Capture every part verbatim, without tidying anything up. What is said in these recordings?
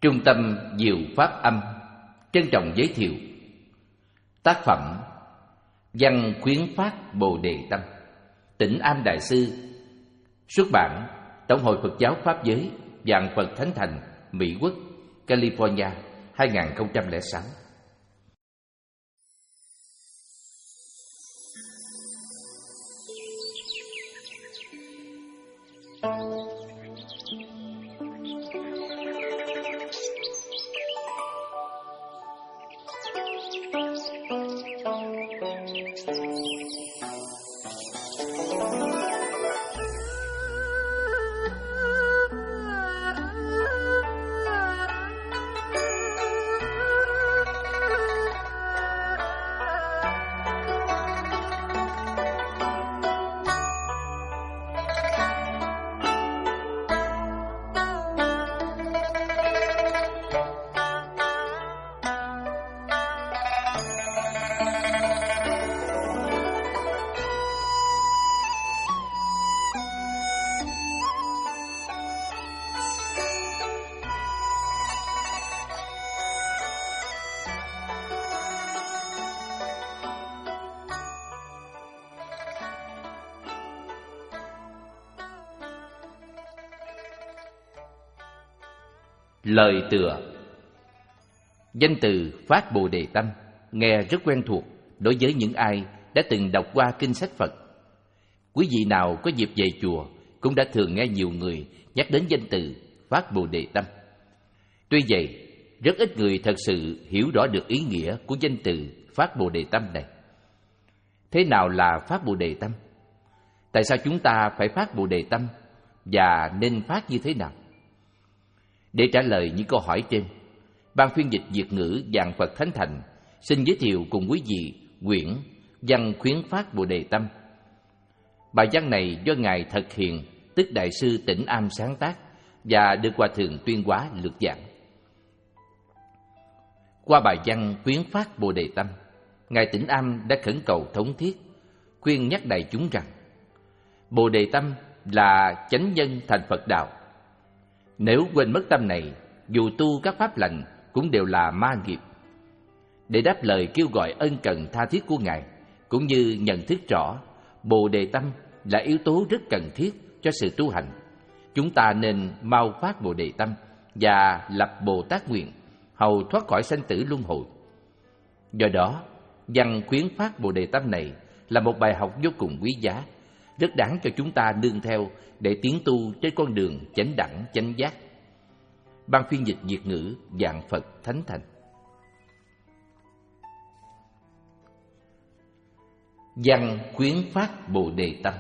Trung tâm Diệu Pháp Âm trân trọng giới thiệu tác phẩm Văn Khuyến Phát Bồ Đề Tâm, Tĩnh Am Đại Sư, xuất bản Tổng hội Phật giáo Pháp giới, Vạn Phật Thánh Thành, Mỹ Quốc, California, hai nghìn không trăm lẻ sáu. Lời tựa. Danh từ Phát Bồ Đề Tâm nghe rất quen thuộc đối với những ai đã từng đọc qua kinh sách Phật. Quý vị nào có dịp về chùa cũng đã thường nghe nhiều người nhắc đến danh từ Phát Bồ Đề Tâm. Tuy vậy, rất ít người thật sự hiểu rõ được ý nghĩa của danh từ Phát Bồ Đề Tâm này. Thế nào là Phát Bồ Đề Tâm? Tại sao chúng ta phải phát Bồ Đề Tâm và nên phát như thế nào? Để trả lời những câu hỏi trên, Ban phiên dịch Việt ngữ Vạn Phật Thánh Thành xin giới thiệu cùng quý vị quyển Văn Khuyến Phát Bồ Đề Tâm. Bài văn này do Ngài Thật Hiền, tức Đại sư Tĩnh Am sáng tác và được Hòa Thượng Tuyên Hóa lược giảng. Qua bài văn Khuyến Phát Bồ Đề Tâm, Ngài Tĩnh Am đã khẩn cầu thống thiết, khuyên nhắc đại chúng rằng Bồ Đề Tâm là chánh nhân thành Phật đạo. Nếu quên mất tâm này, dù tu các pháp lành cũng đều là ma nghiệp. Để đáp lời kêu gọi ân cần tha thiết của Ngài, cũng như nhận thức rõ Bồ Đề Tâm là yếu tố rất cần thiết cho sự tu hành, chúng ta nên mau phát Bồ Đề Tâm và lập Bồ Tát nguyện, hầu thoát khỏi sanh tử luân hồi. Do đó, Văn Khuyến Phát Bồ Đề Tâm này là một bài học vô cùng quý giá, rất đáng cho chúng ta nương theo để tiến tu trên con đường chánh đẳng chánh giác. Ban phiên dịch Việt ngữ Vạn Phật Thánh Thành. Văn Khuyến Phát Bồ Đề Tâm.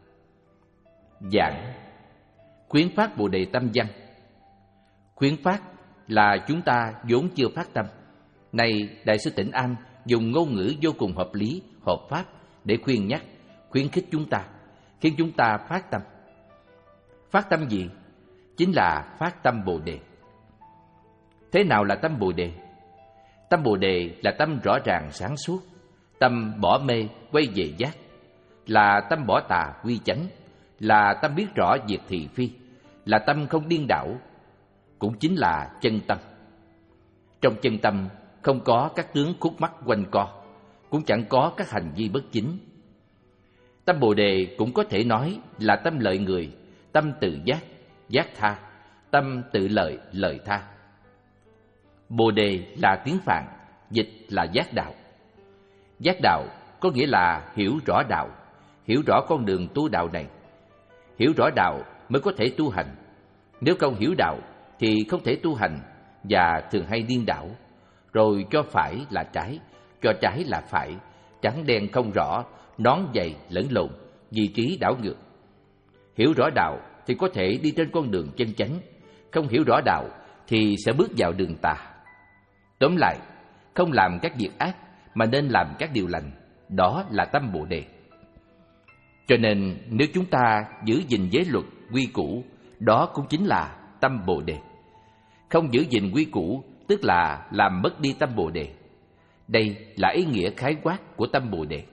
Giảng Khuyến Phát Bồ Đề Tâm văn. Khuyến phát là chúng ta vốn chưa phát tâm. Này Đại sư Tĩnh Am dùng ngôn ngữ vô cùng hợp lý, hợp pháp để khuyên nhắc, khuyến khích chúng ta, khiến chúng ta phát tâm. Phát tâm gì? Chính là phát tâm Bồ Đề. Thế nào là tâm Bồ Đề? Tâm Bồ Đề là tâm rõ ràng sáng suốt, tâm bỏ mê quay về giác, là tâm bỏ tà quy chánh, là tâm biết rõ việc thị phi, là tâm không điên đảo, cũng chính là chân tâm. Trong chân tâm không có các tướng khúc mắc quanh co, cũng chẳng có các hành vi bất chính. Tâm Bồ Đề cũng có thể nói là tâm lợi người, tâm tự giác, giác tha, tâm tự lợi, lợi tha. Bồ Đề là tiếng Phạn, dịch là giác đạo. Giác đạo có nghĩa là hiểu rõ đạo, hiểu rõ con đường tu đạo này. Hiểu rõ đạo mới có thể tu hành. Nếu không hiểu đạo thì không thể tu hành và thường hay điên đảo, rồi cho phải là trái, cho trái là phải, trắng đen không rõ, nón dày lẫn lộn, vị trí đảo ngược. Hiểu rõ đạo thì có thể đi trên con đường chân chánh, không hiểu rõ đạo thì sẽ bước vào đường tà. Tóm lại, không làm các việc ác mà nên làm các điều lành, đó là tâm Bồ Đề. Cho nên nếu chúng ta giữ gìn giới luật quy củ, đó cũng chính là tâm Bồ Đề. Không giữ gìn quy củ tức là làm mất đi tâm Bồ Đề. Đây là ý nghĩa khái quát của tâm Bồ Đề.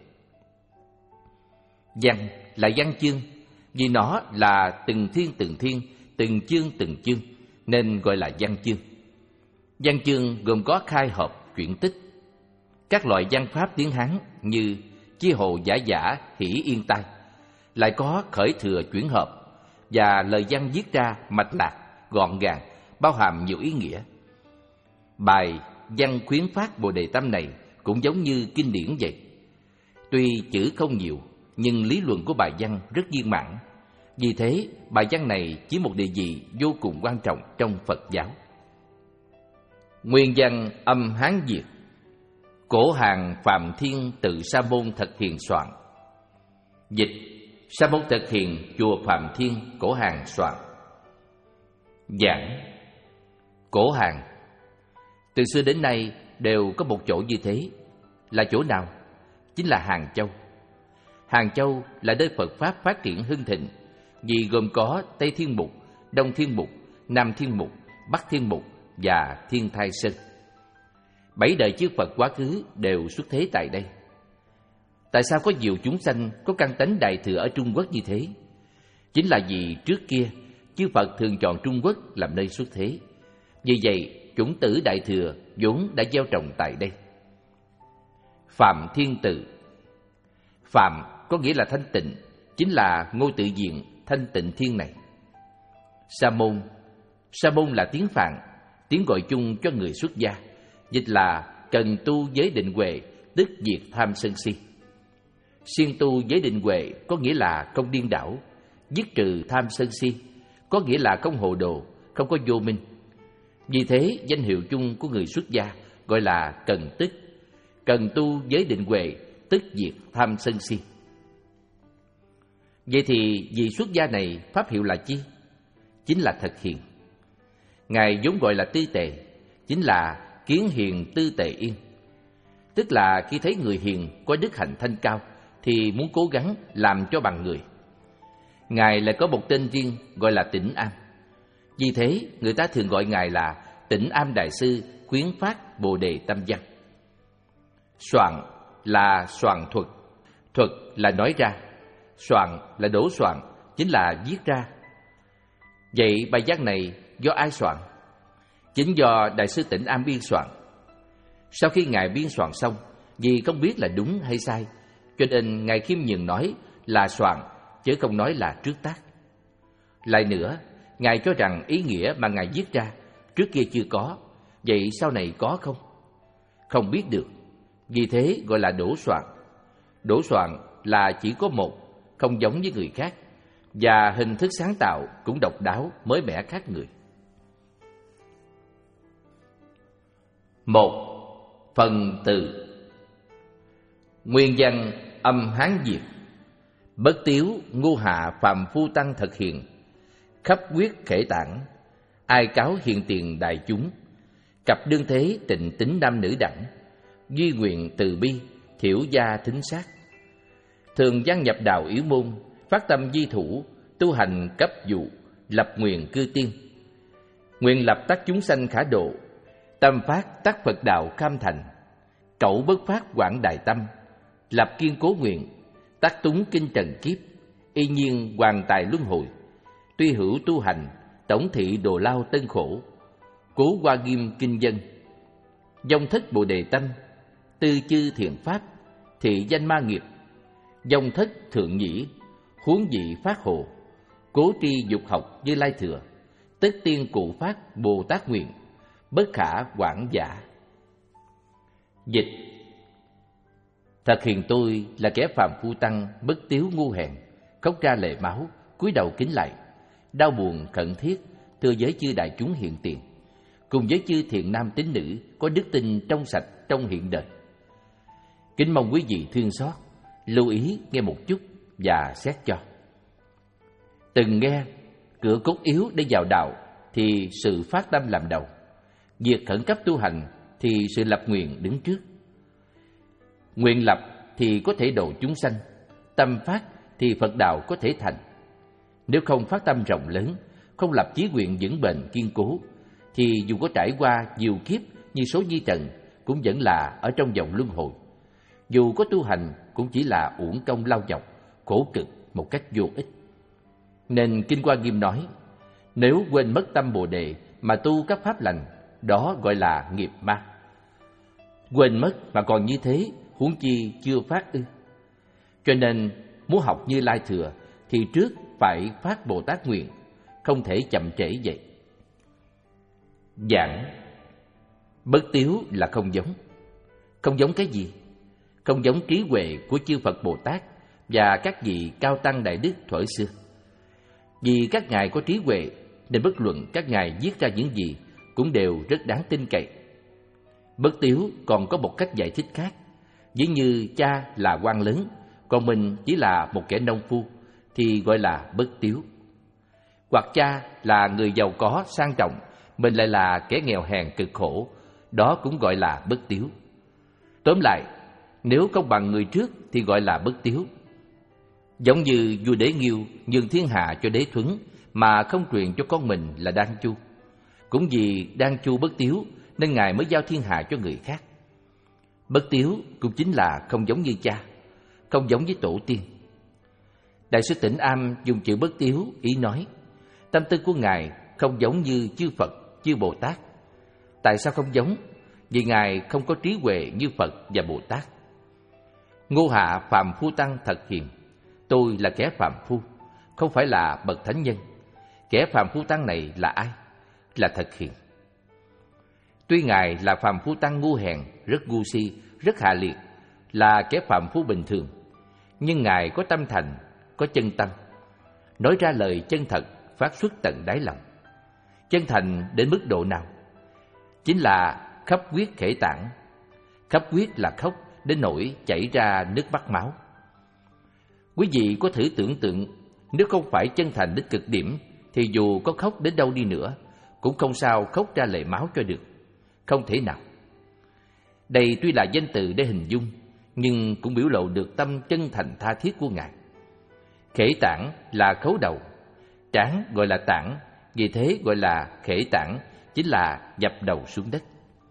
Văn là văn chương, vì nó là từng thiên từng thiên, từng chương từng chương, nên gọi là văn chương. Văn chương gồm có khai hợp, chuyển tích, các loại văn pháp tiếng Hán như chi hồ giả giả, hỷ yên tai, lại có khởi thừa chuyển hợp và lời văn viết ra mạch lạc, gọn gàng, bao hàm nhiều ý nghĩa. Bài Văn khuyến phát Bồ Đề Tâm này cũng giống như kinh điển vậy. Tuy chữ không nhiều, nhưng lý luận của bài văn rất viên mãn. Vì thế, bài văn này chiếm một địa vị vô cùng quan trọng trong Phật giáo. Nguyên văn âm Hán Việt. Cổ hàng Phạm Thiên tự Sa môn thực hiện soạn. Dịch: Sa môn thực hiện, chùa Phạm Thiên, Cổ hàng soạn. Giảng: Cổ hàng từ xưa đến nay đều có một chỗ như thế. Là chỗ nào? Chính là Hàng Châu. Hàng Châu là nơi Phật Pháp phát triển hưng thịnh, vì gồm có Tây Thiên Mục, Đông Thiên Mục, Nam Thiên Mục, Bắc Thiên Mục và Thiên Thai Sơn. Bảy đời chư Phật quá khứ đều xuất thế tại đây. Tại sao có nhiều chúng sanh có căn tánh Đại Thừa ở Trung Quốc như thế? Chính là vì trước kia chư Phật thường chọn Trung Quốc làm nơi xuất thế. Vì vậy, chủng tử Đại Thừa vốn đã gieo trồng tại đây. Phạm Thiên tự. Phạm có nghĩa là thanh tịnh, chính là ngôi tự diện thanh tịnh thiên này. Sa môn. Sa môn là tiếng Phạn, tiếng gọi chung cho người xuất gia, dịch là cần tu giới định huệ, tức diệt tham sân si. Siêng tu giới định huệ có nghĩa là không điên đảo, dứt trừ tham sân si, có nghĩa là không hồ đồ, không có vô minh. Vì thế, danh hiệu chung của người xuất gia gọi là cần tức, cần tu giới định huệ, tức diệt tham sân si. Vậy thì vị xuất gia này pháp hiệu là chi? Chính là thật hiền. Ngài vốn gọi là tư tề, chính là kiến hiền tư tề yên. Tức là khi thấy người hiền có đức hạnh thanh cao thì muốn cố gắng làm cho bằng người. Ngài lại có một tên riêng gọi là Tĩnh Am. Vì thế người ta thường gọi Ngài là Tĩnh Am Đại Sư khuyến phát Bồ Đề Tâm Văn. Soạn là soạn thuật, thuật là nói ra, soạn là đổ soạn, chính là viết ra. Vậy bài văn này do ai soạn? Chính do Đại sư Tĩnh Am biên soạn. Sau khi Ngài biên soạn xong, vì không biết là đúng hay sai, cho nên Ngài khiêm nhường nói là soạn, chứ không nói là trước tác. Lại nữa, Ngài cho rằng ý nghĩa mà Ngài viết ra trước kia chưa có, vậy sau này có không? Không biết được, vì thế gọi là đổ soạn. Đổ soạn là chỉ có một, không giống với người khác, và hình thức sáng tạo cũng độc đáo, mới mẻ khác người. Một. Phần từ. Nguyên văn âm Hán Việt. Bất tiếu ngu hạ phàm phu tăng thực hiện, khắp quyết khể tản, ai cáo hiện tiền đại chúng, cặp đương thế tịnh tính nam nữ đẳng, duy nguyện từ bi thiểu gia thính sát. Thường văn nhập đạo yếu môn, phát tâm di thủ, tu hành cấp dụ, lập nguyện cư tiên. Nguyện lập tác chúng sanh khả độ, tâm phát tác Phật đạo cam thành. Cẩu bất phát quảng đại tâm, lập kiên cố nguyện, tác túng kinh trần kiếp, y nhiên hoàn tài luân hồi. Tuy hữu tu hành, tổng thị đồ lao tân khổ, cố qua nghiêm kinh dân. Dòng thất Bồ Đề Tâm, tư chư thiện pháp, thị danh ma nghiệp. Dòng thất thượng nhĩ, huống dị phát hộ, cố tri dục học Như Lai thừa, tất tiên cụ phát Bồ Tát nguyện, bất khả quảng giả. Dịch: Thật hiền tôi là kẻ phàm phu tăng, bất tiếu ngu hèn, khóc ra lệ máu, cúi đầu kính lạy, đau buồn khẩn thiết, thưa với chư đại chúng hiện tiền, cùng với chư thiện nam tín nữ có đức tin trong sạch trong hiện đời. Kính mong quý vị thương xót, lưu ý nghe một chút và xét cho. Từng nghe cửa cốt yếu để vào đạo thì sự phát tâm làm đầu, việc khẩn cấp tu hành thì sự lập nguyện đứng trước. Nguyện lập thì có thể độ chúng sanh, tâm phát thì Phật đạo có thể thành. Nếu không phát tâm rộng lớn, không lập chí nguyện vững bền kiên cố, thì dù có trải qua nhiều kiếp như số di trần, cũng vẫn là ở trong vòng luân hồi. Dù có tu hành cũng chỉ là uổng công lao nhọc, khổ cực một cách vô ích. Nên Kinh Hoa Nghiêm nói, nếu quên mất tâm Bồ Đề mà tu các pháp lành, đó gọi là nghiệp ma. Quên mất mà còn như thế, huống chi chưa phát ư? Cho nên muốn học Như Lai Thừa thì trước phải phát Bồ Tát nguyện, không thể chậm trễ vậy. Giảng bất tiếu là không giống. Không giống cái gì? Không giống trí huệ của chư Phật Bồ Tát và các vị cao tăng đại đức thuở xưa. Vì các ngài có trí huệ nên bất luận các ngài viết ra những gì cũng đều rất đáng tin cậy. Bất tiếu còn có một cách giải thích khác. Ví như cha là quan lớn, còn mình chỉ là một kẻ nông phu thì gọi là bất tiếu. Hoặc cha là người giàu có sang trọng, mình lại là kẻ nghèo hèn cực khổ, đó cũng gọi là bất tiếu. Tóm lại, nếu không bằng người trước thì gọi là bất tiếu. Giống như vua Đế Nghiêu nhường thiên hạ cho Đế Thuấn mà không truyền cho con mình là Đan Chu. Cũng vì Đan Chu bất tiếu nên ngài mới giao thiên hạ cho người khác. Bất tiếu cũng chính là không giống như cha, không giống với tổ tiên. Đại sư Tịnh Am dùng chữ bất tiếu ý nói tâm tư của ngài không giống như chư Phật, chư Bồ Tát. Tại sao không giống? Vì ngài không có trí huệ như Phật và Bồ Tát. Ngô hạ phàm phu tăng thật hiền. Tôi là kẻ phàm phu, không phải là bậc thánh nhân. Kẻ phàm phu tăng này là ai? Là thật hiền. Tuy ngài là phàm phu tăng ngu hèn, rất ngu si, rất hạ liệt, là kẻ phàm phu bình thường, nhưng ngài có tâm thành, có chân tâm, nói ra lời chân thật, phát xuất tận đáy lòng. Chân thành đến mức độ nào? Chính là khắp huyết khể tạng. Khắp huyết là khóc đến nỗi chảy ra nước mắt máu. Quý vị có thử tưởng tượng, nếu không phải chân thành đến cực điểm thì dù có khóc đến đâu đi nữa cũng không sao khóc ra lệ máu cho được. Không thể nào. Đây tuy là danh từ để hình dung, nhưng cũng biểu lộ được tâm chân thành tha thiết của ngài. Khể tảng là khấu đầu, trán gọi là tảng, vì thế gọi là khể tảng, chính là dập đầu xuống đất.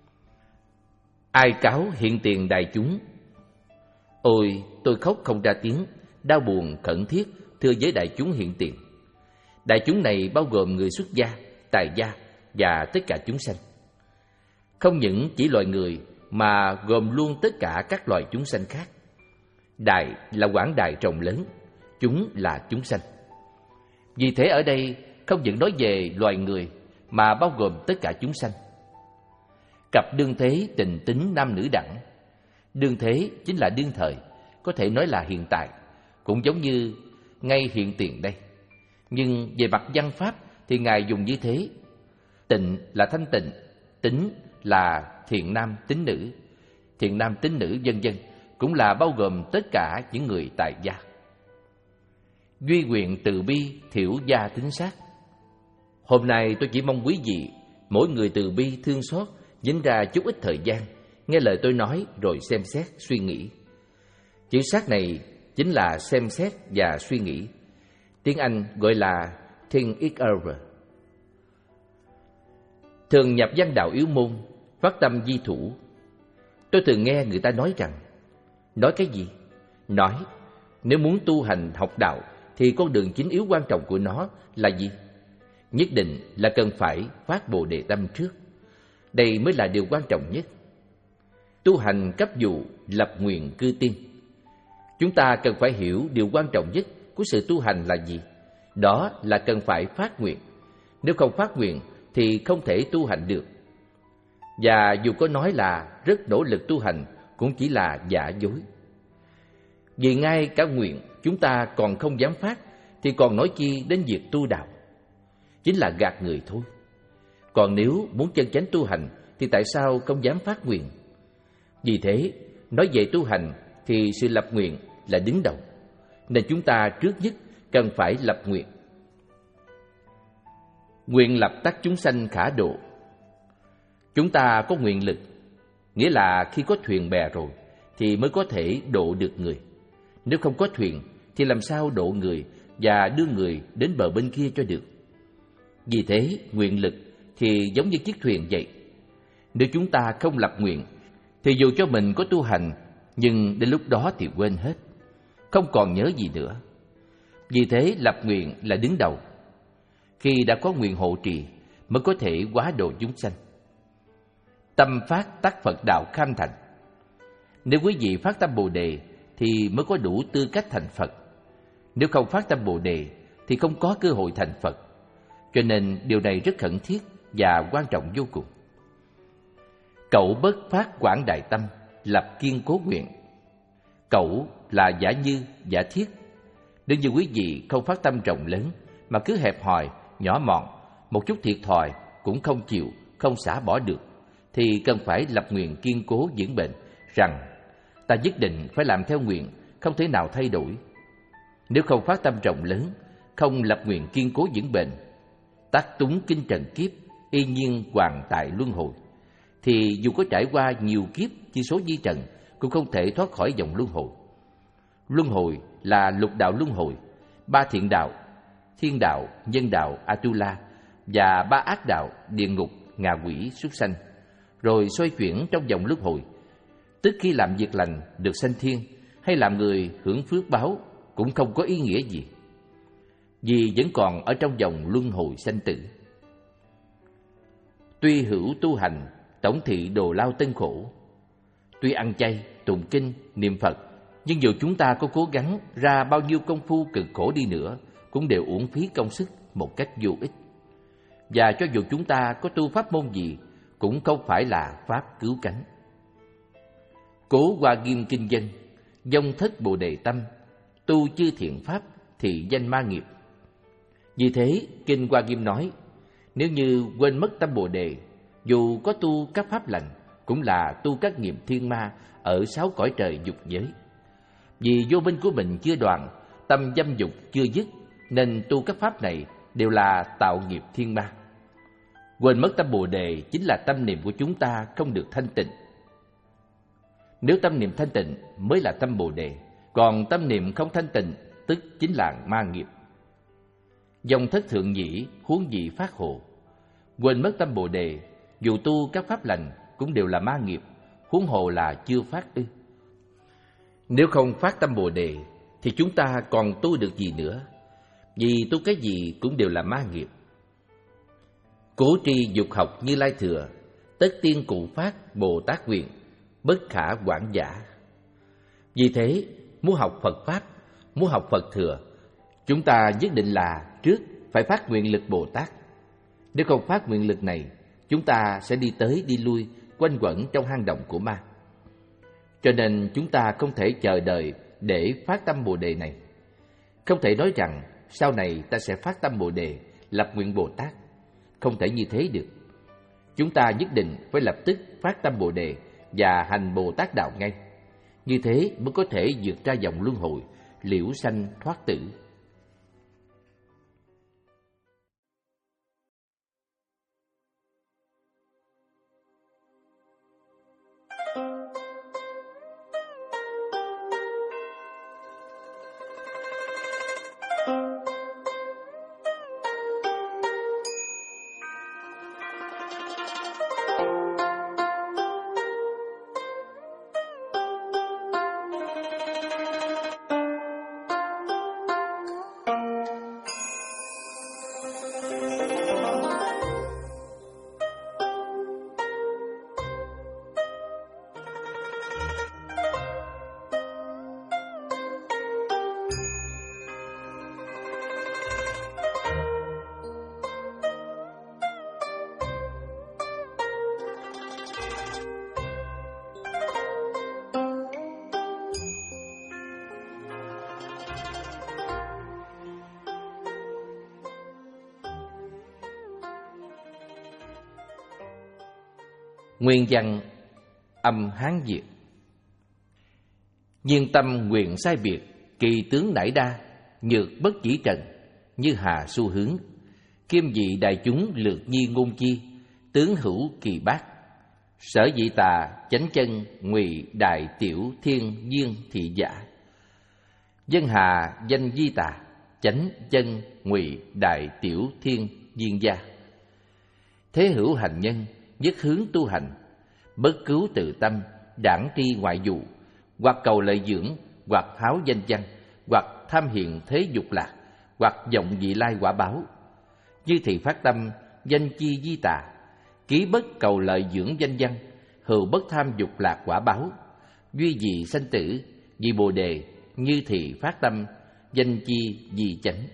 Ai cáo hiện tiền đại chúng? Ôi, tôi khóc không ra tiếng, đau buồn khẩn thiết thưa với đại chúng hiện tiền. Đại chúng này bao gồm người xuất gia, tài gia và tất cả chúng sanh. Không những chỉ loài người mà gồm luôn tất cả các loài chúng sanh khác. Đại là quảng đại rộng lớn, chúng là chúng sanh. Vì thế ở đây không những nói về loài người mà bao gồm tất cả chúng sanh. Cặp đương thế tình tính nam nữ đẳng. Đương thế chính là đương thời, có thể nói là hiện tại, cũng giống như ngay hiện tiền đây. Nhưng về mặt văn pháp thì ngài dùng như thế. Tịnh là thanh tịnh, tính là thiện nam tín nữ, thiện nam tín nữ vân vân, cũng là bao gồm tất cả những người tại gia. Duy nguyện từ bi thiểu gia tính sát. Hôm nay tôi chỉ mong quý vị mỗi người từ bi thương xót, dành ra chút ít thời gian nghe lời tôi nói rồi xem xét suy nghĩ. Chữ sát này chính là xem xét và suy nghĩ. Tiếng Anh gọi là think it over. Thường nhập văn đạo yếu môn, phát tâm di thủ. Tôi thường nghe người ta nói rằng, nói cái gì? Nói, nếu muốn tu hành học đạo thì con đường chính yếu quan trọng của nó là gì? Nhất định là cần phải phát Bồ Đề tâm trước. Đây mới là điều quan trọng nhất. Tu hành cấp dụ, lập nguyện cư tiên. Chúng ta cần phải hiểu điều quan trọng nhất của sự tu hành là gì? Đó là cần phải phát nguyện. Nếu không phát nguyện thì không thể tu hành được. Và dù có nói là rất nỗ lực tu hành cũng chỉ là giả dối. Vì ngay cả nguyện chúng ta còn không dám phát thì còn nói chi đến việc tu đạo. Chính là gạt người thôi. Còn nếu muốn chân chánh tu hành thì tại sao không dám phát nguyện? Vì thế, nói về tu hành thì sự lập nguyện là đứng đầu. Nên chúng ta trước nhất cần phải lập nguyện. Nguyện lập tắc chúng sanh khả độ. Chúng ta có nguyện lực, nghĩa là khi có thuyền bè rồi thì mới có thể độ được người. Nếu không có thuyền thì làm sao độ người và đưa người đến bờ bên kia cho được? Vì thế, nguyện lực thì giống như chiếc thuyền vậy. Nếu chúng ta không lập nguyện thì dù cho mình có tu hành, nhưng đến lúc đó thì quên hết, không còn nhớ gì nữa. Vì thế lập nguyện là đứng đầu. Khi đã có nguyện hộ trì mới có thể hóa độ chúng sanh. Tâm phát tác Phật đạo kham thành. Nếu quý vị phát tâm Bồ Đề thì mới có đủ tư cách thành Phật. Nếu không phát tâm Bồ Đề thì không có cơ hội thành Phật. Cho nên điều này rất khẩn thiết và quan trọng vô cùng. Cẩu bất phát quảng đại tâm, lập kiên cố nguyện. Cẩu là giả như, giả thiết. Nếu như quý vị không phát tâm rộng lớn mà cứ hẹp hòi, nhỏ mọn, một chút thiệt thòi cũng không chịu, không xả bỏ được, thì cần phải lập nguyện kiên cố vững bền rằng ta nhất định phải làm theo nguyện, không thể nào thay đổi. Nếu không phát tâm rộng lớn, không lập nguyện kiên cố vững bền, tác túng kinh trần kiếp, y nhiên hoàn tại luân hồi, thì dù có trải qua nhiều kiếp chi số di trần cũng không thể thoát khỏi dòng luân hồi. Luân hồi là lục đạo luân hồi, ba thiện đạo, thiên đạo, nhân đạo, Atula, và ba ác đạo, địa ngục, ngạ quỷ, súc sanh, rồi xoay chuyển trong dòng luân hồi. Tức khi làm việc lành được sanh thiên, hay làm người hưởng phước báo cũng không có ý nghĩa gì, vì vẫn còn ở trong dòng luân hồi sanh tử. Tuy hữu tu hành, tổng thị đồ lao tân khổ. Tuy ăn chay, tụng kinh, niệm Phật, nhưng dù chúng ta có cố gắng ra bao nhiêu công phu cực khổ đi nữa, cũng đều uổng phí công sức một cách vô ích. Và cho dù chúng ta có tu pháp môn gì, cũng không phải là pháp cứu cánh. Cố Hoa Nghiêm kinh dân, dông thất Bồ Đề tâm, tu chư thiện pháp thì danh ma nghiệp. Vì thế, kinh Hoa Nghiêm nói, nếu như quên mất tâm Bồ Đề, dù có tu các pháp lành, cũng là tu các nghiệp thiên ma ở sáu cõi trời dục giới. Vì vô minh của mình chưa đoạn, tâm dâm dục chưa dứt, nên tu các pháp này đều là tạo nghiệp thiên ma. Quên mất tâm Bồ Đề chính là tâm niệm của chúng ta không được thanh tịnh. Nếu tâm niệm thanh tịnh mới là tâm Bồ Đề, còn tâm niệm không thanh tịnh tức chính là ma nghiệp. Dòng thất thượng nhĩ huống dị phát hộ. Quên mất tâm Bồ Đề, dù tu các pháp lành cũng đều là ma nghiệp, huống hồ là chưa phát ư. Nếu không phát tâm Bồ Đề thì chúng ta còn tu được gì nữa, vì tu cái gì cũng đều là ma nghiệp. Cố tri dục học Như Lai thừa, tất tiên cụ phát Bồ Tát nguyện, bất khả quản giả. Vì thế, muốn học Phật Pháp, muốn học Phật thừa, chúng ta nhất định là trước phải phát nguyện lực Bồ Tát. Nếu không phát nguyện lực này, chúng ta sẽ đi tới đi lui, quanh quẩn trong hang động của ma. Cho nên chúng ta không thể chờ đợi để phát tâm Bồ Đề này. Không thể nói rằng sau này ta sẽ phát tâm Bồ Đề, lập nguyện Bồ Tát. Không thể như thế được. Chúng ta nhất định phải lập tức phát tâm Bồ Đề và hành Bồ Tát đạo ngay. Như thế mới có thể vượt ra dòng luân hồi, liễu sanh thoát tử. Nguyên văn âm Hán Việt. Nhiên tâm nguyện sai biệt, kỳ tướng nải đa, nhược bất chỉ trần, như hà xu hướng. Kim dị đại chúng lược nhi ngôn chi, tướng hữu kỳ bát. Sở dị tà, chánh chân, ngụy đại tiểu thiên nhiên thị giả. Dân hà danh di tà, chánh chân, ngụy đại tiểu thiên viên gia. Thế hữu hành nhân, nhất hướng tu hành, bất cứu tự tâm, đảng tri ngoại dụ, hoặc cầu lợi dưỡng, hoặc háo danh văn, hoặc tham hiện thế dục lạc, hoặc vọng vị lai quả báo. Như thì phát tâm danh chi di tà, Ký bất cầu lợi dưỡng danh văn, hữu bất tham dục lạc quả báo. Duy dị sanh tử, vì Bồ đề, như thị phát tâm, danh chi vì chánh.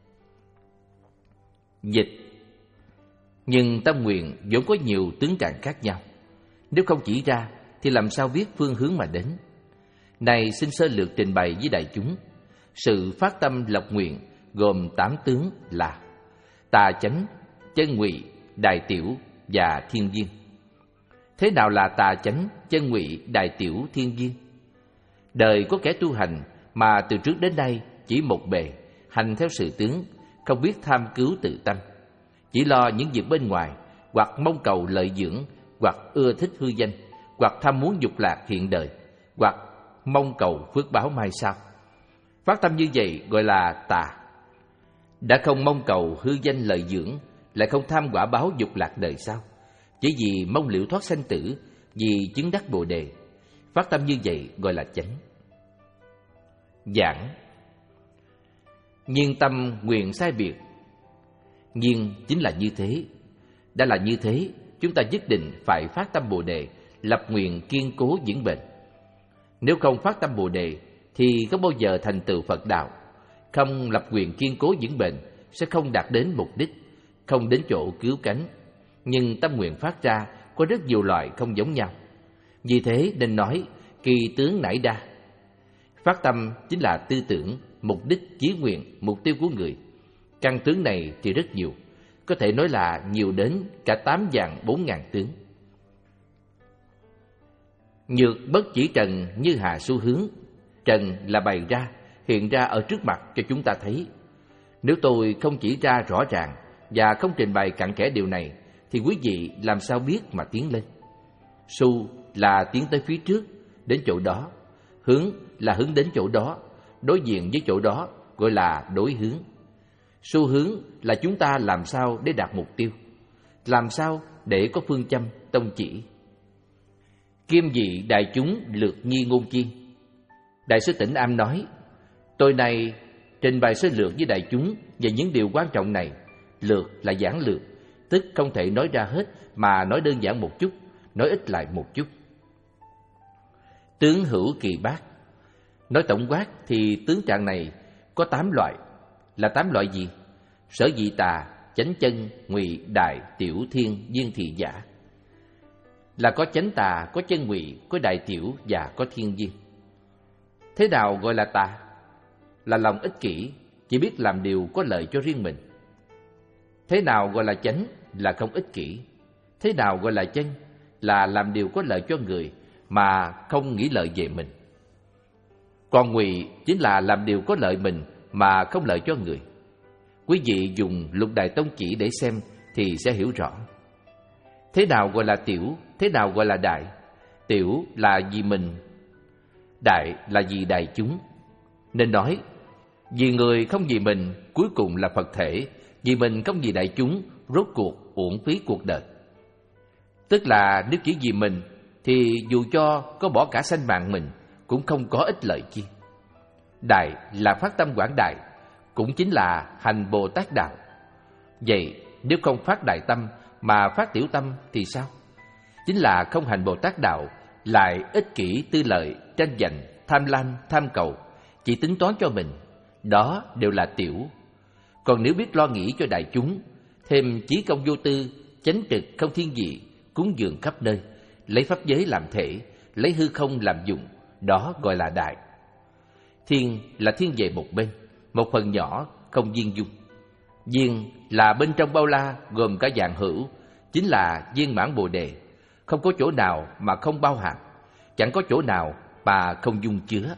Dịch: nhưng tâm nguyện vốn có nhiều tướng trạng khác nhau, nếu không chỉ ra thì làm sao biết phương hướng mà đến. Này xin sơ lược trình bày với đại chúng. Sự phát tâm lập nguyện gồm tám tướng là tà chánh, chân ngụy, đại tiểu và thiên viên. Thế nào là tà chánh, chân ngụy, đại tiểu, thiên viên? Đời có kẻ tu hành mà từ trước đến nay chỉ một bề, hành theo sự tướng, không biết tham cứu tự tâm, chỉ lo những việc bên ngoài, hoặc mong cầu lợi dưỡng, hoặc ưa thích hư danh, hoặc tham muốn dục lạc hiện đời, hoặc mong cầu phước báo mai sau. Phát tâm như vậy gọi là tà. Đã không mong cầu hư danh lợi dưỡng, lại không tham quả báo dục lạc đời sau, chỉ vì mong liễu thoát sanh tử, vì chứng đắc Bồ đề. Phát tâm như vậy gọi là chánh. Giảng: nhiên tâm nguyện sai biệt. Nhiên chính là như thế. Đã là như thế, chúng ta nhất định phải phát tâm Bồ đề, lập nguyện kiên cố vững bền. Nếu không phát tâm Bồ đề thì không bao giờ thành tựu Phật đạo. Không lập nguyện kiên cố vững bền sẽ không đạt đến mục đích, không đến chỗ cứu cánh. Nhưng tâm nguyện phát ra có rất nhiều loại không giống nhau. Vì thế nên nói kỳ tướng nảy đa. Phát tâm chính là tư tưởng, mục đích, chí nguyện, mục tiêu của người. Căn tướng này thì rất nhiều, có thể nói là nhiều đến cả tám vạn bốn ngàn tướng. Nhược bất chỉ trần như hà xu hướng. Trần là bày ra, hiện ra ở trước mặt cho chúng ta thấy. Nếu tôi không chỉ ra rõ ràng và không trình bày cặn kẽ điều này, thì quý vị làm sao biết mà tiến lên. Xu là tiến tới phía trước, đến chỗ đó. Hướng là hướng đến chỗ đó, đối diện với chỗ đó, gọi là đối hướng. Xu hướng là chúng ta làm sao để đạt mục tiêu, làm sao để có phương châm, tông chỉ. Kiêm dị đại chúng lược nhi ngôn chiên. Đại sư Tĩnh Am nói: tôi này trình bày sơ lược với đại chúng về những điều quan trọng này. Lược là giản lược, tức không thể nói ra hết, mà nói đơn giản một chút, nói ít lại một chút. Tướng hữu kỳ bát. Nói tổng quát thì tướng trạng này có tám loại. Là tám loại gì? Sở dị tà, chánh chân, ngụy, đại, tiểu, thiên, viên thị giả. Là có chánh tà, có chân ngụy, có đại tiểu và có thiên viên. Thế nào gọi là tà? Là lòng ích kỷ, chỉ biết làm điều có lợi cho riêng mình. Thế nào gọi là chánh? Là không ích kỷ. Thế nào gọi là chân? Là làm điều có lợi cho người mà không nghĩ lợi về mình. Còn ngụy chính là làm điều có lợi mình mà không lợi cho người. Quý vị dùng Lục Đại Tông Chỉ để xem thì sẽ hiểu rõ. Thế nào gọi là tiểu? Thế nào gọi là đại? Tiểu là vì mình, đại là vì đại chúng. Nên nói, vì người không vì mình, cuối cùng là Phật thể. Vì mình không vì đại chúng, rốt cuộc uổng phí cuộc đời. Tức là nếu chỉ vì mình, thì dù cho có bỏ cả sanh mạng mình, cũng không có ích lợi chi. Đại là phát tâm quảng đại, cũng chính là hành Bồ Tát đạo. Vậy nếu không phát đại tâm mà phát tiểu tâm thì sao? Chính là không hành Bồ Tát đạo, lại ích kỷ tư lợi, tranh giành, tham lam, tham cầu, chỉ tính toán cho mình. Đó đều là tiểu. Còn nếu biết lo nghĩ cho đại chúng, thêm chí công vô tư, chánh trực không thiên vị, cúng dường khắp nơi, lấy pháp giới làm thể, lấy hư không làm dụng, đó gọi là đại. Thiên là thiên về một bên, một phần nhỏ, không viên dung. Viên là bên trong bao la, gồm cả vạn hữu, chính là viên mãn Bồ đề. Không có chỗ nào mà không bao hàm, chẳng có chỗ nào mà không dung chứa.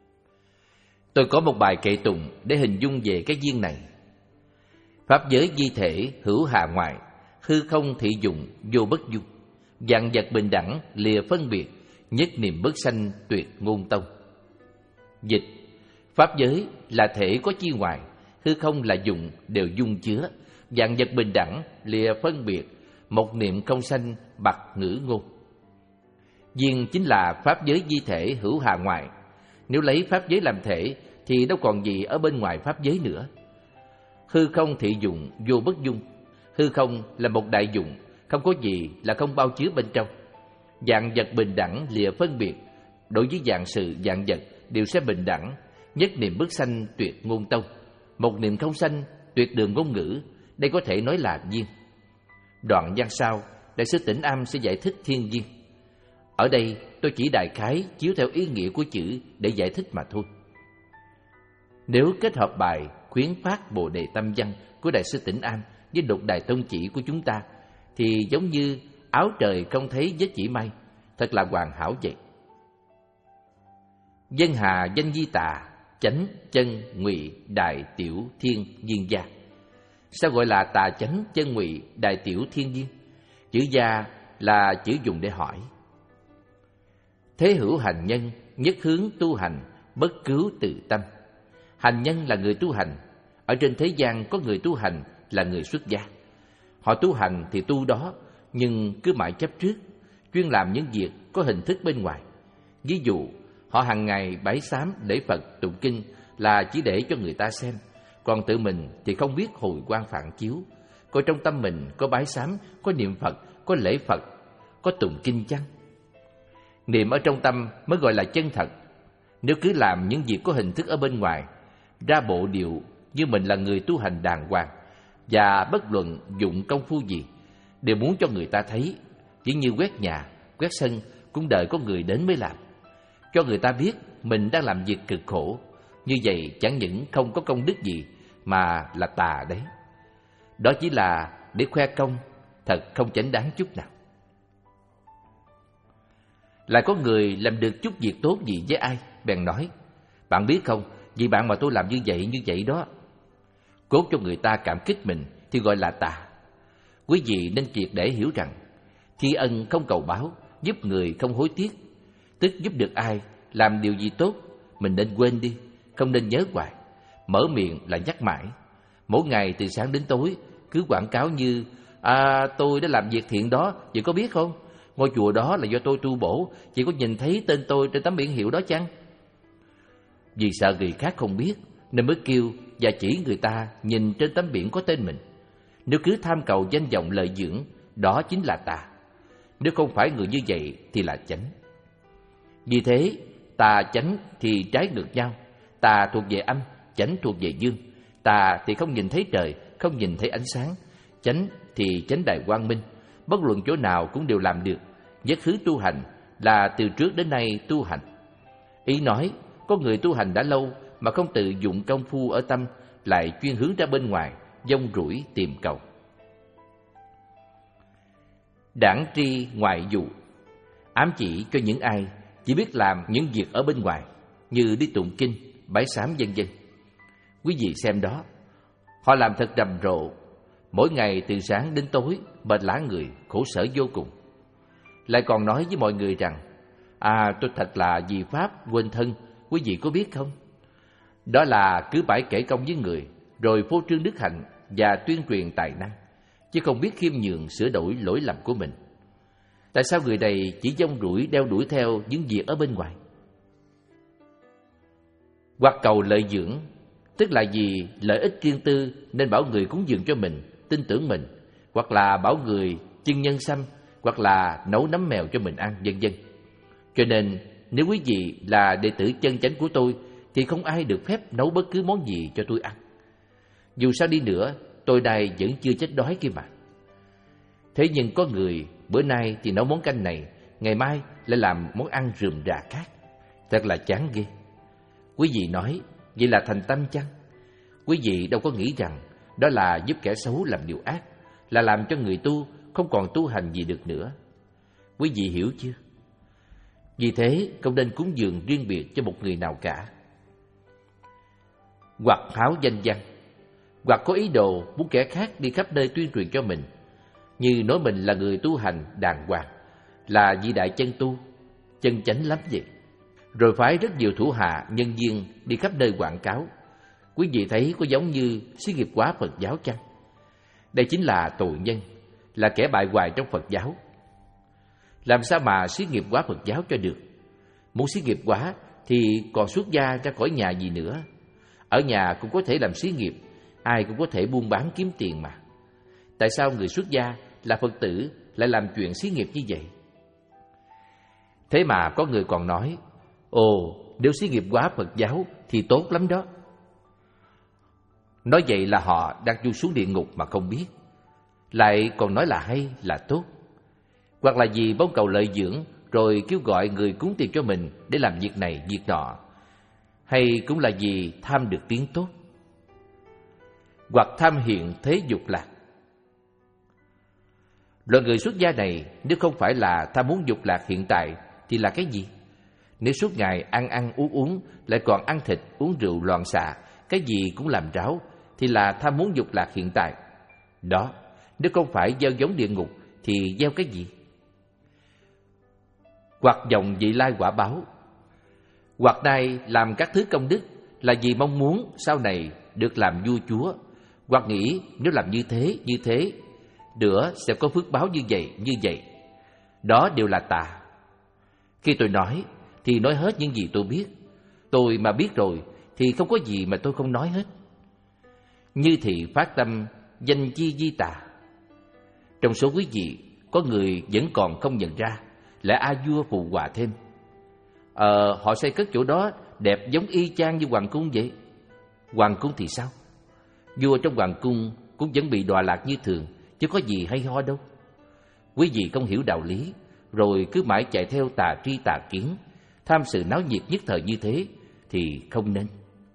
Tôi có một bài kệ tụng để hình dung về cái viên này. Pháp giới di thể hữu hà ngoại, hư không thị dụng vô bất dung. Vạn vật bình đẳng lìa phân biệt, nhất niệm bất sanh tuyệt ngôn tông. Dịch: pháp giới là thể có chi ngoài, hư không là dụng đều dung chứa. Vạn vật bình đẳng lìa phân biệt, một niệm không sanh bặt ngữ ngôn. Viên chính là pháp giới di thể hữu hà ngoại. Nếu lấy pháp giới làm thể thì đâu còn gì ở bên ngoài pháp giới nữa. Hư không thị dụng vô bất dung. Hư không là một đại dụng, không có gì là không bao chứa bên trong. Vạn vật bình đẳng lìa phân biệt, đối với vạn sự vạn vật đều sẽ bình đẳng. Nhất niệm bất sanh tuyệt ngôn tông, một niệm không sanh tuyệt đường ngôn ngữ. Đây có thể nói là duyên. Đoạn văn sau, Đại sư Tĩnh Am sẽ giải thích thiên duyên. Ở đây tôi chỉ đại khái chiếu theo ý nghĩa của chữ để giải thích mà thôi. Nếu kết hợp bài khuyến phát Bồ Đề Tâm Văn của Đại sư Tĩnh Am với Lục Đài Tông Chỉ của chúng ta, thì giống như áo trời không thấy vết chỉ may, thật là hoàn hảo vậy. Dân hà danh di tà, chánh chân ngụy đại tiểu thiên duyên gia. Sao gọi là tà chánh chân ngụy đại tiểu thiên duyên? Chữ gia là chữ dùng để hỏi. Thế hữu hành nhân, nhất hướng tu hành, bất cứu tự tâm. Hành nhân là người tu hành. Ở trên thế gian có người tu hành là người xuất gia. Họ tu hành thì tu đó, nhưng cứ mãi chấp trước, chuyên làm những việc có hình thức bên ngoài. Ví dụ, họ hàng ngày bái sám lễ Phật tụng kinh là chỉ để cho người ta xem, còn tự mình thì không biết hồi quang phản chiếu, coi trong tâm mình có bái sám, có niệm Phật, có lễ Phật, có tụng kinh chăng? Niệm ở trong tâm mới gọi là chân thật. Nếu cứ làm những việc có hình thức ở bên ngoài, ra bộ điệu như mình là người tu hành đàng hoàng, và bất luận dụng công phu gì đều muốn cho người ta thấy, chỉ như quét nhà, quét sân cũng đợi có người đến mới làm, cho người ta biết mình đang làm việc cực khổ. Như vậy chẳng những không có công đức gì mà là tà đấy. Đó chỉ là để khoe công, thật không chánh đáng chút nào. Lại có người làm được chút việc tốt gì với ai, bèn nói: bạn biết không, vì bạn mà tôi làm như vậy như vậy đó. Cốt cho người ta cảm kích mình thì gọi là tà. Quý vị nên triệt để hiểu rằng thi ân không cầu báo, giúp người không hối tiếc. Tức giúp được ai, làm điều gì tốt, mình nên quên đi, không nên nhớ hoài. Mở miệng là nhắc mãi. Mỗi ngày từ sáng đến tối cứ quảng cáo như: à, tôi đã làm việc thiện đó, chị có biết không? Ngôi chùa đó là do tôi tu bổ, chị có nhìn thấy tên tôi trên tấm biển hiệu đó chăng? Vì sợ người khác không biết nên mới kêu và chỉ người ta nhìn trên tấm biển có tên mình. Nếu cứ tham cầu danh vọng lợi dưỡng, đó chính là tà. Nếu không phải người như vậy thì là chánh. Vì thế, tà chánh thì trái ngược nhau. Tà thuộc về âm, chánh thuộc về dương. Tà thì không nhìn thấy trời, không nhìn thấy ánh sáng. Chánh thì chánh đại quang minh, bất luận chỗ nào cũng đều làm được. Nhất khứ tu hành là từ trước đến nay tu hành. Ý nói, có người tu hành đã lâu mà không tự dụng công phu ở tâm, lại chuyên hướng ra bên ngoài, dông rủi tìm cầu. Đảng tri ngoại dụ, ám chỉ cho những ai chỉ biết làm những việc ở bên ngoài, như đi tụng kinh, bái sám vân vân. Quý vị xem đó, họ làm thật rầm rộ, mỗi ngày từ sáng đến tối, mệt lả người, khổ sở vô cùng. Lại còn nói với mọi người rằng: à, tôi thật là vì pháp quên thân, quý vị có biết không? Đó là cứ bãi kể công với người, rồi phô trương đức hạnh và tuyên truyền tài năng, chứ không biết khiêm nhường sửa đổi lỗi lầm của mình. Tại sao người này chỉ dông rủi đeo đuổi theo những việc ở bên ngoài? Hoặc cầu lợi dưỡng, tức là vì lợi ích riêng tư nên bảo người cúng dường cho mình, tin tưởng mình, hoặc là bảo người chưng nhân sâm, hoặc là nấu nấm mèo cho mình ăn, vân vân. Cho nên nếu quý vị là đệ tử chân chánh của tôi thì không ai được phép nấu bất cứ món gì cho tôi ăn. Dù sao đi nữa, tôi đây vẫn chưa chết đói kia mà. Thế nhưng có người bữa nay thì nấu món canh này, ngày mai lại làm món ăn rườm rà khác. Thật là chán ghê. Quý vị nói, vậy là thành tâm chăng? Quý vị đâu có nghĩ rằng đó là giúp kẻ xấu làm điều ác, là làm cho người tu không còn tu hành gì được nữa. Quý vị hiểu chưa? Vì thế không nên cúng dường riêng biệt cho một người nào cả. Hoặc háo danh văn, hoặc có ý đồ muốn kẻ khác đi khắp nơi tuyên truyền cho mình, như nói mình là người tu hành đàng hoàng, là vị đại chân tu, chân chánh lắm vậy. Rồi phái rất nhiều thủ hạ, nhân viên đi khắp nơi quảng cáo. Quý vị thấy có giống như xí nghiệp hóa Phật giáo chăng? Đây chính là tội nhân, là kẻ bại hoại trong Phật giáo. Làm sao mà xí nghiệp hóa Phật giáo cho được? Muốn xí nghiệp hóa thì còn xuất gia ra khỏi nhà gì nữa. Ở nhà cũng có thể làm xí nghiệp, ai cũng có thể buôn bán kiếm tiền mà. Tại sao người xuất gia là Phật tử lại làm chuyện xí nghiệp như vậy? Thế mà có người còn nói, ồ, nếu xí nghiệp hóa Phật giáo thì tốt lắm đó. Nói vậy là họ đang du xuống địa ngục mà không biết, lại còn nói là hay, là tốt. Hoặc là vì mong cầu lợi dưỡng rồi kêu gọi người cúng tiền cho mình để làm việc này, việc nọ. Hay cũng là vì tham được tiếng tốt, hoặc tham hiện thế dục lạc. Loại người xuất gia này nếu không phải là tham muốn dục lạc hiện tại thì là cái gì? Nếu suốt ngày ăn ăn uống uống, lại còn ăn thịt, uống rượu loạn xạ, cái gì cũng làm ráo, thì là tham muốn dục lạc hiện tại. Đó, nếu không phải gieo giống địa ngục thì gieo cái gì? Hoặc dòng vị lai quả báo. Hoặc nay làm các thứ công đức là vì mong muốn sau này được làm vua chúa, hoặc nghĩ nếu làm như thế, như thế nữa sẽ có phước báo như vậy, như vậy. Đó đều là tà. Khi tôi nói thì nói hết những gì tôi biết. Tôi mà biết rồi thì không có gì mà tôi không nói hết. Như thì phát tâm danh chi di tà. Trong số quý vị có người vẫn còn không nhận ra, lại a vua phụ họa thêm. Ờ, họ xây cất chỗ đó đẹp giống y chang như hoàng cung vậy. Hoàng cung thì sao? Vua trong hoàng cung cũng vẫn bị đọa lạc như thường, chứ có gì hay ho đâu. Quý vị không hiểu đạo lý, rồi cứ mãi chạy theo tà tri tà kiến, tham sự náo nhiệt nhất thời như thế thì không nên.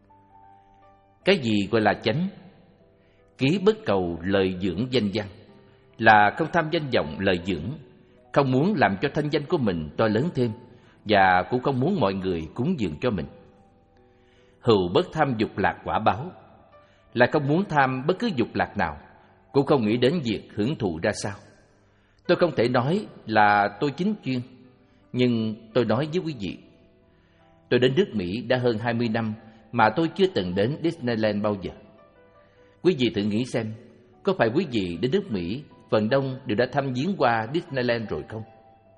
Cái gì gọi là chánh? Ký bất cầu lợi dưỡng danh văn, là không tham danh vọng lợi dưỡng, không muốn làm cho thanh danh của mình to lớn thêm, và cũng không muốn mọi người cúng dường cho mình. Hữu bất tham dục lạc quả báo, là không muốn tham bất cứ dục lạc nào, cũng không nghĩ đến việc hưởng thụ ra sao. Tôi không thể nói là tôi chính chuyên, nhưng tôi nói với quý vị. Tôi đến nước Mỹ đã hơn hai mươi năm mà tôi chưa từng đến Disneyland bao giờ. Quý vị thử nghĩ xem, có phải quý vị đến nước Mỹ phần đông đều đã thăm viếng qua Disneyland rồi không?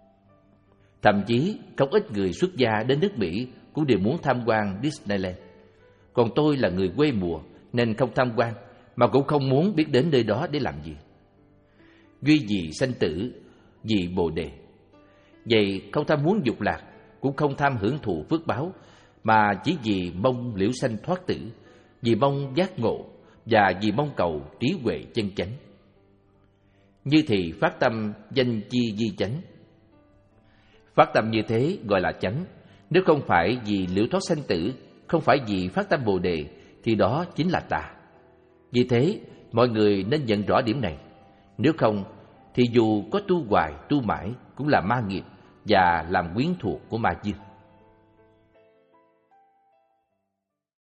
Thậm chí không ít người xuất gia đến nước Mỹ cũng đều muốn tham quan Disneyland. Còn tôi là người quê mùa nên không tham quan, mà cũng không muốn biết đến nơi đó để làm gì. Duy vì sanh tử, vì Bồ Đề. Vậy không tham muốn dục lạc, cũng không tham hưởng thụ phước báo, mà chỉ vì mong liễu sanh thoát tử, vì mong giác ngộ, và vì mong cầu trí huệ chân chánh. Như thì phát tâm danh chi di chánh. Phát tâm như thế gọi là chánh. Nếu không phải vì liễu thoát sanh tử, không phải vì phát tâm Bồ Đề, thì đó chính là tà. Vì thế, mọi người nên nhận rõ điểm này. Nếu không, thì dù có tu hoài, tu mãi cũng là ma nghiệp và làm quyến thuộc của ma dương.